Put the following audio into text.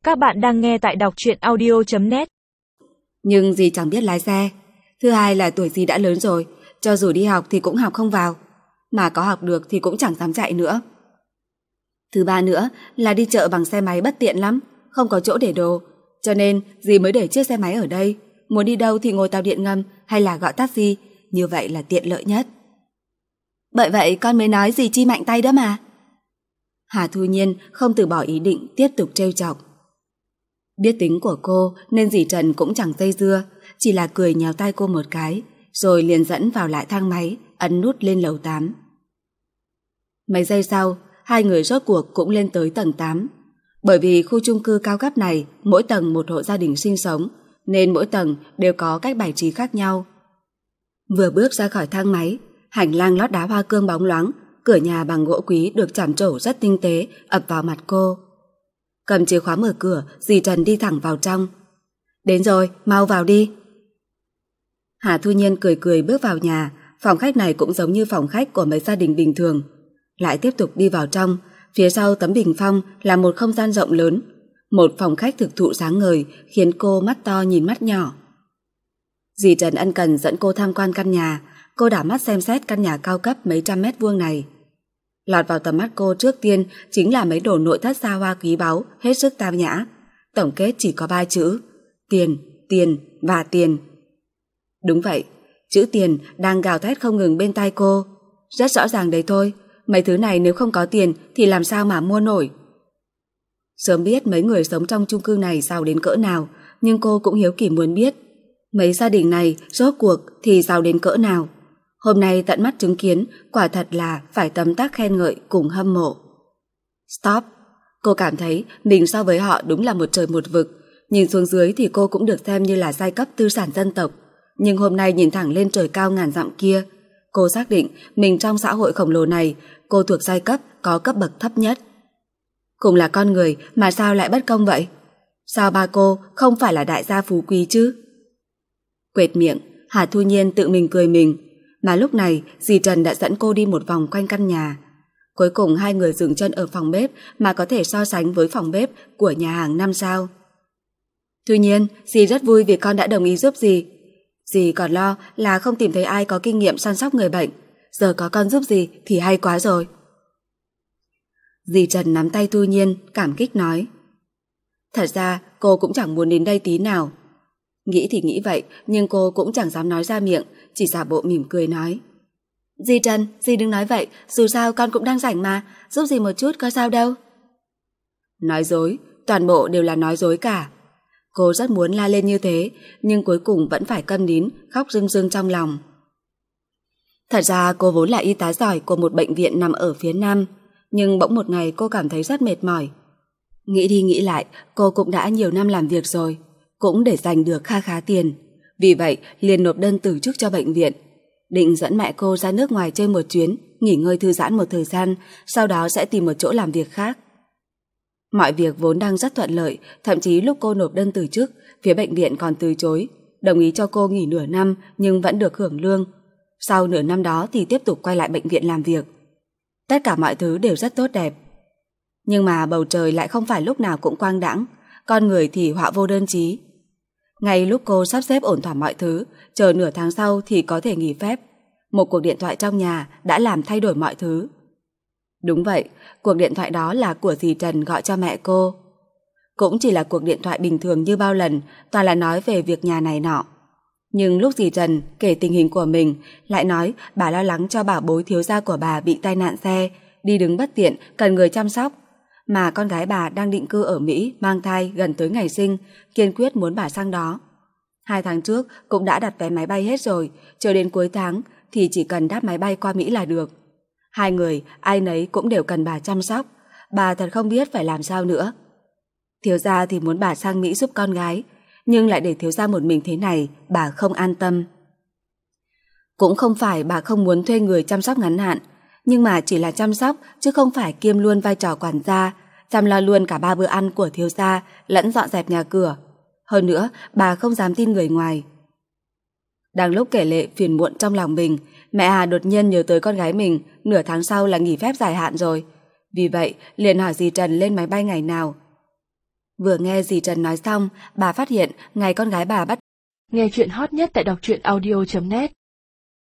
Các bạn đang nghe tại đọc truyện audio.net. Nhưng dì chẳng biết lái xe. Thứ hai là tuổi dì đã lớn rồi, cho dù đi học thì cũng học không vào, mà có học được thì cũng chẳng dám chạy nữa. Thứ ba nữa là đi chợ bằng xe máy bất tiện lắm, không có chỗ để đồ, cho nên dì mới để chiếc xe máy ở đây. Muốn đi đâu thì ngồi tàu điện ngầm hay là gọi taxi, như vậy là tiện lợi nhất. Bởi vậy con mới nói dì Chi mạnh tay đó mà. Hà Thu Nhiên không từ bỏ ý định tiếp tục trêu chọc. Biết tính của cô nên dì Trần cũng chẳng dây dưa, chỉ là cười nhéo tay cô một cái, rồi liền dẫn vào lại thang máy, ấn nút lên lầu 8. Mấy giây sau, hai người rốt cuộc cũng lên tới tầng 8. Bởi vì khu chung cư cao cấp này mỗi tầng một hộ gia đình sinh sống, nên mỗi tầng đều có cách bài trí khác nhau. Vừa bước ra khỏi thang máy, hành lang lót đá hoa cương bóng loáng, cửa nhà bằng gỗ quý được chạm trổ rất tinh tế ập vào mặt cô. Cầm chìa khóa mở cửa, dì Trần đi thẳng vào trong. Đến rồi, mau vào đi. Hà Thu Nhiên cười cười bước vào nhà. Phòng khách này cũng giống như phòng khách của mấy gia đình bình thường. Lại tiếp tục đi vào trong. Phía sau tấm bình phong là một không gian rộng lớn, một phòng khách thực thụ sáng ngời khiến cô mắt to nhìn mắt nhỏ. Dì Trần ân cần dẫn cô tham quan căn nhà. Cô đảo mắt xem xét căn nhà cao cấp mấy trăm mét vuông này. Lọt vào tầm mắt cô trước tiên chính là mấy đồ nội thất xa hoa quý báu, hết sức tao nhã. Tổng kết chỉ có 3 chữ: tiền, tiền và tiền. Đúng vậy, chữ tiền đang gào thét không ngừng bên tai cô. Rất rõ ràng đấy thôi, mấy thứ này nếu không có tiền thì làm sao mà mua nổi. Sớm biết mấy người sống trong chung cư này giàu đến cỡ nào, nhưng cô cũng hiếu kỳ muốn biết mấy gia đình này rốt cuộc thì giàu đến cỡ nào. Hôm nay tận mắt chứng kiến, quả thật là phải tấm tắc khen ngợi cùng hâm mộ. Stop! Cô cảm thấy mình so với họ đúng là một trời một vực. Nhìn xuống dưới thì cô cũng được xem như là giai cấp tư sản dân tộc. Nhưng hôm nay nhìn thẳng lên trời cao ngàn dặm kia, cô xác định mình trong xã hội khổng lồ này, cô thuộc giai cấp có cấp bậc thấp nhất. Cùng là con người mà sao lại bất công vậy? Sao ba cô không phải là đại gia phú quý chứ? Quệt miệng, Hà Thu Nhiên tự mình cười mình. Mà lúc này dì Trần đã dẫn cô đi một vòng quanh căn nhà. Cuối cùng hai người dừng chân ở phòng bếp mà có thể so sánh với phòng bếp của nhà hàng 5 sao. Thu Nhiên, dì rất vui vì con đã đồng ý giúp dì. Dì còn lo là không tìm thấy ai có kinh nghiệm săn sóc người bệnh. Giờ có con giúp dì thì hay quá rồi. Dì Trần nắm tay Thu Nhiên, cảm kích nói. Thật ra cô cũng chẳng muốn đến đây tí nào. Nghĩ thì nghĩ vậy, nhưng cô cũng chẳng dám nói ra miệng, chỉ giả bộ mỉm cười nói. Dì Trần, dì đừng nói vậy, dù sao con cũng đang rảnh mà, giúp dì một chút có sao đâu. Nói dối, toàn bộ đều là nói dối cả. Cô rất muốn la lên như thế, nhưng cuối cùng vẫn phải câm nín, khóc rưng rưng trong lòng. Thật ra cô vốn là y tá giỏi của một bệnh viện nằm ở phía Nam, nhưng bỗng một ngày cô cảm thấy rất mệt mỏi. Nghĩ đi nghĩ lại, cô cũng đã nhiều năm làm việc rồi, cũng để giành được kha khá tiền. Vì vậy liền nộp đơn từ chức cho bệnh viện, định dẫn mẹ cô ra nước ngoài chơi một chuyến, nghỉ ngơi thư giãn một thời gian, sau đó sẽ tìm một chỗ làm việc khác. Mọi việc vốn đang rất thuận lợi, thậm chí lúc cô nộp đơn từ chức, phía bệnh viện còn từ chối, đồng ý cho cô nghỉ nửa năm nhưng vẫn được hưởng lương. Sau nửa năm đó thì tiếp tục quay lại bệnh viện làm việc. Tất cả mọi thứ đều rất tốt đẹp. Nhưng mà bầu trời lại không phải lúc nào cũng quang đãng, con người thì họa vô đơn chí. Ngay lúc cô sắp xếp ổn thỏa mọi thứ, chờ nửa tháng sau thì có thể nghỉ phép, một cuộc điện thoại trong nhà đã làm thay đổi mọi thứ. Đúng vậy, cuộc điện thoại đó là của dì Trần gọi cho mẹ cô. Cũng chỉ là cuộc điện thoại bình thường như bao lần, toàn là nói về việc nhà này nọ. Nhưng lúc dì Trần kể tình hình của mình, lại nói bà lo lắng cho bảo bối thiếu gia của bà bị tai nạn xe, đi đứng bất tiện, cần người chăm sóc. Mà con gái bà đang định cư ở Mỹ, mang thai gần tới ngày sinh, kiên quyết muốn bà sang đó. 2 tháng trước cũng đã đặt vé máy bay hết rồi, chờ đến cuối tháng thì chỉ cần đáp máy bay qua Mỹ là được. Hai người, ai nấy cũng đều cần bà chăm sóc, bà thật không biết phải làm sao nữa. Thiếu gia thì muốn bà sang Mỹ giúp con gái, nhưng lại để thiếu gia một mình thế này, bà không an tâm. Cũng không phải bà không muốn thuê người chăm sóc ngắn hạn, nhưng mà chỉ là chăm sóc chứ không phải kiêm luôn vai trò quản gia, chăm lo luôn cả 3 bữa ăn của thiếu gia lẫn dọn dẹp nhà cửa. Hơn nữa, bà không dám tin người ngoài. Đang lúc kể lệ phiền muộn trong lòng mình, mẹ Hà đột nhiên nhớ tới con gái mình nửa tháng sau là nghỉ phép dài hạn rồi. Vì vậy, liền hỏi dì Trần lên máy bay ngày nào. Vừa nghe dì Trần nói xong, bà phát hiện ngày con gái bà bắt Nghe chuyện hot nhất tại đọc truyện audio.net